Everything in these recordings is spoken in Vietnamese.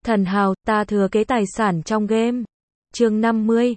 Thần hào, ta thừa kế tài sản trong game. Chương 50,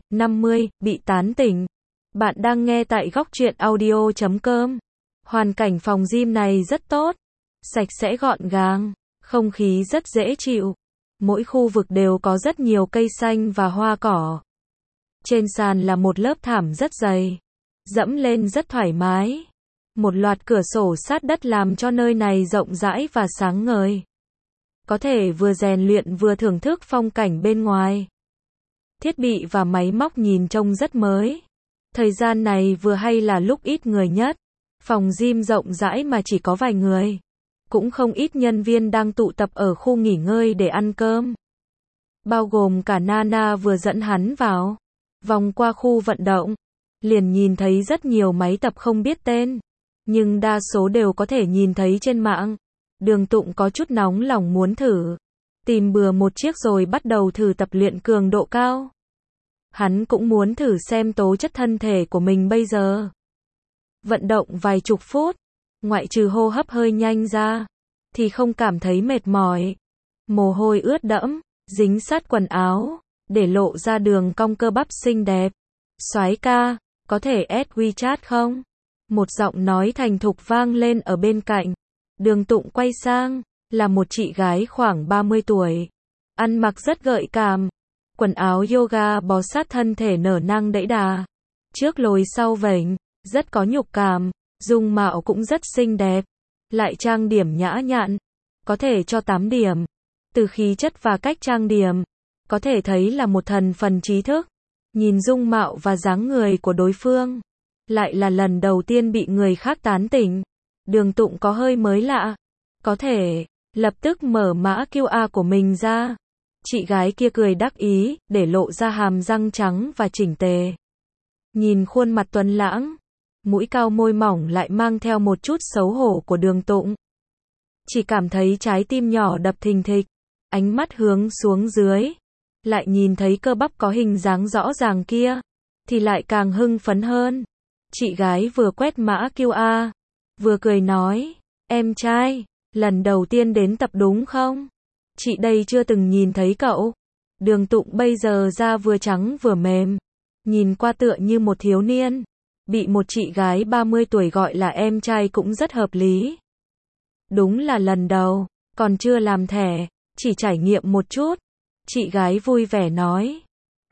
bị tán tỉnh. Bạn đang nghe tại góc truyện audio.com. Hoàn cảnh phòng gym này rất tốt, sạch sẽ gọn gàng, không khí rất dễ chịu. Mỗi khu vực đều có rất nhiều cây xanh và hoa cỏ. Trên sàn là một lớp thảm rất dày, dẫm lên rất thoải mái. Một loạt cửa sổ sát đất làm cho nơi này rộng rãi và sáng ngời. Có thể vừa rèn luyện vừa thưởng thức phong cảnh bên ngoài. Thiết bị và máy móc nhìn trông rất mới. Thời gian này vừa hay là lúc ít người nhất. Phòng gym rộng rãi mà chỉ có vài người. Cũng không ít nhân viên đang tụ tập ở khu nghỉ ngơi để ăn cơm. Bao gồm cả Nana vừa dẫn hắn vào. Vòng qua khu vận động, liền nhìn thấy rất nhiều máy tập không biết tên. Nhưng đa số đều có thể nhìn thấy trên mạng. Đường Tụng có chút nóng lòng muốn thử. Tìm bừa một chiếc rồi bắt đầu thử tập luyện cường độ cao. Hắn cũng muốn thử xem tố chất thân thể của mình bây giờ. Vận động vài chục phút, ngoại trừ hô hấp hơi nhanh ra, thì không cảm thấy mệt mỏi. Mồ hôi ướt đẫm, dính sát quần áo, để lộ ra đường cong cơ bắp xinh đẹp. Soái ca, có thể add WeChat không? Một giọng nói thành thục vang lên ở bên cạnh. Đường Tụng quay sang, là một chị gái khoảng 30 tuổi. Ăn mặc rất gợi cảm. Quần áo yoga bó sát thân thể nở nang đẫy đà. Trước lồi sau vểnh, rất có nhục cảm. Dung mạo cũng rất xinh đẹp. Lại trang điểm nhã nhặn. Có thể cho 8 điểm. Từ khí chất và cách trang điểm, có thể thấy là một thần phần trí thức. Nhìn dung mạo và dáng người của đối phương, lại là lần đầu tiên bị người khác tán tỉnh. Đường Tụng có hơi mới lạ. Có thể, lập tức mở mã QR của mình ra. Chị gái kia cười đắc ý, để lộ ra hàm răng trắng và chỉnh tề. Nhìn khuôn mặt tuấn lãng, mũi cao môi mỏng lại mang theo một chút xấu hổ của Đường Tụng. Chỉ cảm thấy trái tim nhỏ đập thình thịch, ánh mắt hướng xuống dưới. Lại nhìn thấy cơ bắp có hình dáng rõ ràng kia, thì lại càng hưng phấn hơn. Chị gái vừa quét mã QR, vừa cười nói, em trai, lần đầu tiên đến tập đúng không? Chị đây chưa từng nhìn thấy cậu. Đường Tụng bây giờ da vừa trắng vừa mềm, nhìn qua tựa như một thiếu niên. Bị một chị gái 30 tuổi gọi là em trai cũng rất hợp lý. Đúng là lần đầu, còn chưa làm thẻ, chỉ trải nghiệm một chút. Chị gái vui vẻ nói,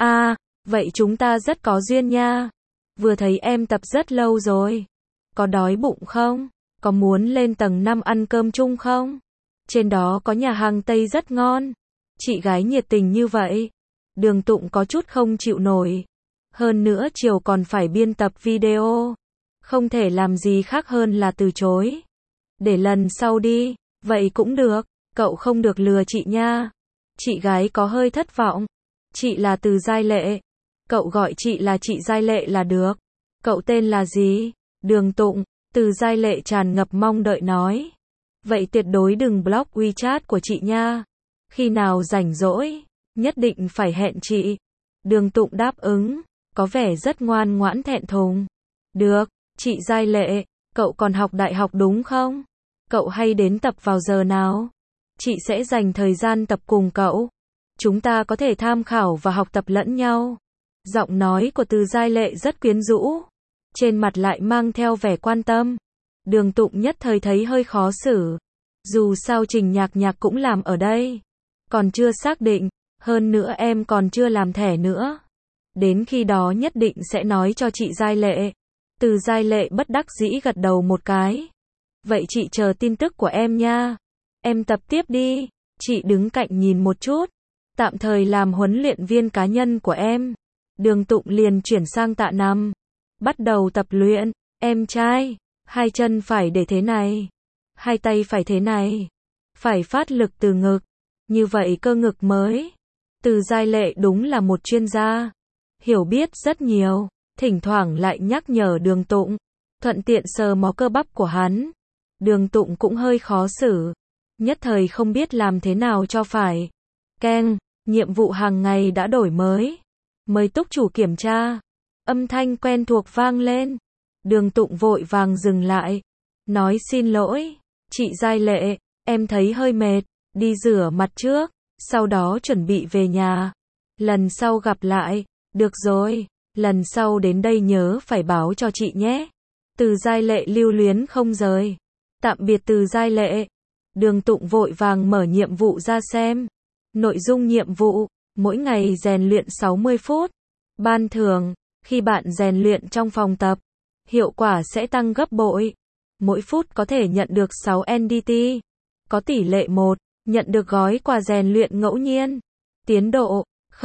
vậy chúng ta rất có duyên nha. Vừa thấy em tập rất lâu rồi. Có đói bụng không? Có muốn lên tầng 5 ăn cơm chung không? Trên đó có nhà hàng Tây rất ngon. Chị gái nhiệt tình như vậy. Đường Tụng có chút không chịu nổi. Hơn nữa chiều còn phải biên tập video. Không thể làm gì khác hơn là từ chối. Để lần sau đi. Vậy cũng được. Cậu không được lừa chị nha. Chị gái có hơi thất vọng. Chị là Từ Giai Lệ. Cậu gọi chị là chị Giai Lệ là được. Cậu tên là gì? Đường Tụng. Từ Giai Lệ tràn ngập mong đợi nói. Vậy tuyệt đối đừng block WeChat của chị nha. Khi nào rảnh rỗi, nhất định phải hẹn chị. Đường Tụng đáp ứng, có vẻ rất ngoan ngoãn thẹn thùng. Được, chị Giai Lệ, cậu còn học đại học đúng không? Cậu hay đến tập vào giờ nào? Chị sẽ dành thời gian tập cùng cậu. Chúng ta có thể tham khảo và học tập lẫn nhau. Giọng nói của Từ Giai Lệ rất quyến rũ. Trên mặt lại mang theo vẻ quan tâm. Đường Tụng nhất thời thấy hơi khó xử. Dù sao Trình Nhạc Nhạc cũng làm ở đây. Còn chưa xác định. Hơn nữa em còn chưa làm thẻ nữa. Đến khi đó nhất định sẽ nói cho chị Giai Lệ. Từ Giai Lệ bất đắc dĩ gật đầu một cái. Vậy chị chờ tin tức của em nha. Em tập tiếp đi. Chị đứng cạnh nhìn một chút. Tạm thời làm huấn luyện viên cá nhân của em. Đường Tụng liền chuyển sang tạ nằm. Bắt đầu tập luyện. Em trai, hai chân phải để thế này. Hai tay phải thế này. Phải phát lực từ ngực. Như vậy cơ ngực mới. Từ Giai Lệ đúng là một chuyên gia. Hiểu biết rất nhiều. Thỉnh thoảng lại nhắc nhở Đường Tụng. Thuận tiện sờ mó cơ bắp của hắn. Đường Tụng cũng hơi khó xử. Nhất thời không biết làm thế nào cho phải. Keng, nhiệm vụ hàng ngày đã đổi mới. Mời túc chủ kiểm tra. Âm thanh quen thuộc vang lên. Đường Tụng vội vàng dừng lại. Nói xin lỗi. Chị Giai Lệ, em thấy hơi mệt. Đi rửa mặt trước. sau đó chuẩn bị về nhà. Lần sau gặp lại. Được rồi, lần sau đến đây nhớ phải báo cho chị nhé. Từ Giai Lệ lưu luyến không rời. Tạm biệt Từ Giai Lệ. Đường Tụng vội vàng mở nhiệm vụ ra xem. Nội dung nhiệm vụ, mỗi ngày rèn luyện 60 phút. Ban thưởng, khi bạn rèn luyện trong phòng tập, hiệu quả sẽ tăng gấp bội. Mỗi phút có thể nhận được 6 NDT. Có tỷ lệ 1, nhận được gói quà rèn luyện ngẫu nhiên. Tiến độ,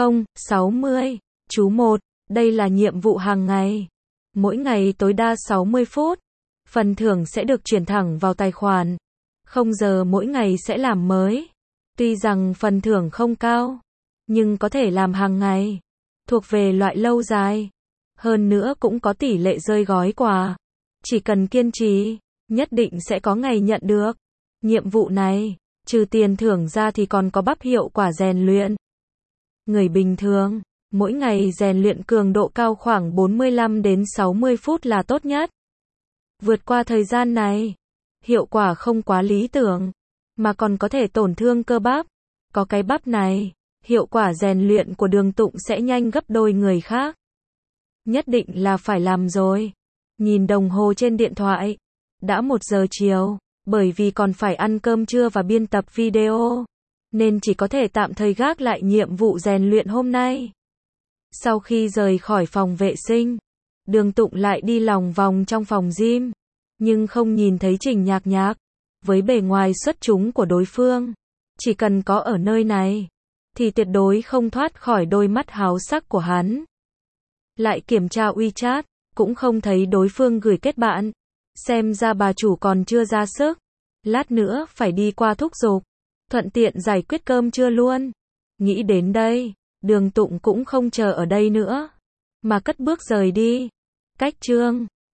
0:60. Chú 1, đây là nhiệm vụ hàng ngày. Mỗi ngày tối đa 60 phút. Phần thưởng sẽ được chuyển thẳng vào tài khoản. 0 giờ mỗi ngày sẽ làm mới. Tuy rằng phần thưởng không cao, nhưng có thể làm hàng ngày. Thuộc về loại lâu dài. Hơn nữa cũng có tỷ lệ rơi gói quà. Chỉ cần kiên trì, nhất định sẽ có ngày nhận được. Nhiệm vụ này, trừ tiền thưởng ra thì còn có bắp hiệu quả rèn luyện. Người bình thường, mỗi ngày rèn luyện cường độ cao khoảng 45 đến 60 phút là tốt nhất. Vượt qua thời gian này, hiệu quả không quá lý tưởng, mà còn có thể tổn thương cơ bắp. Có cái bắp này, hiệu quả rèn luyện của Đường Tụng sẽ nhanh gấp đôi người khác. Nhất định là phải làm rồi. Nhìn đồng hồ trên điện thoại, đã 1 giờ chiều, bởi vì còn phải ăn cơm trưa và biên tập video, nên chỉ có thể tạm thời gác lại nhiệm vụ rèn luyện hôm nay. Sau khi rời khỏi phòng vệ sinh, Đường Tụng lại đi lòng vòng trong phòng gym, nhưng không nhìn thấy Trình Nhạc Nhạc. Với bề ngoài xuất chúng của đối phương, chỉ cần có ở nơi này, thì tuyệt đối không thoát khỏi đôi mắt háo sắc của hắn. Lại kiểm tra WeChat, cũng không thấy đối phương gửi kết bạn. Xem ra bà chủ còn chưa ra sức. Lát nữa phải đi qua thúc giục, thuận tiện giải quyết cơm trưa luôn. Nghĩ đến đây, Đường Tụng cũng không chờ ở đây nữa, mà cất bước rời đi. Cách chương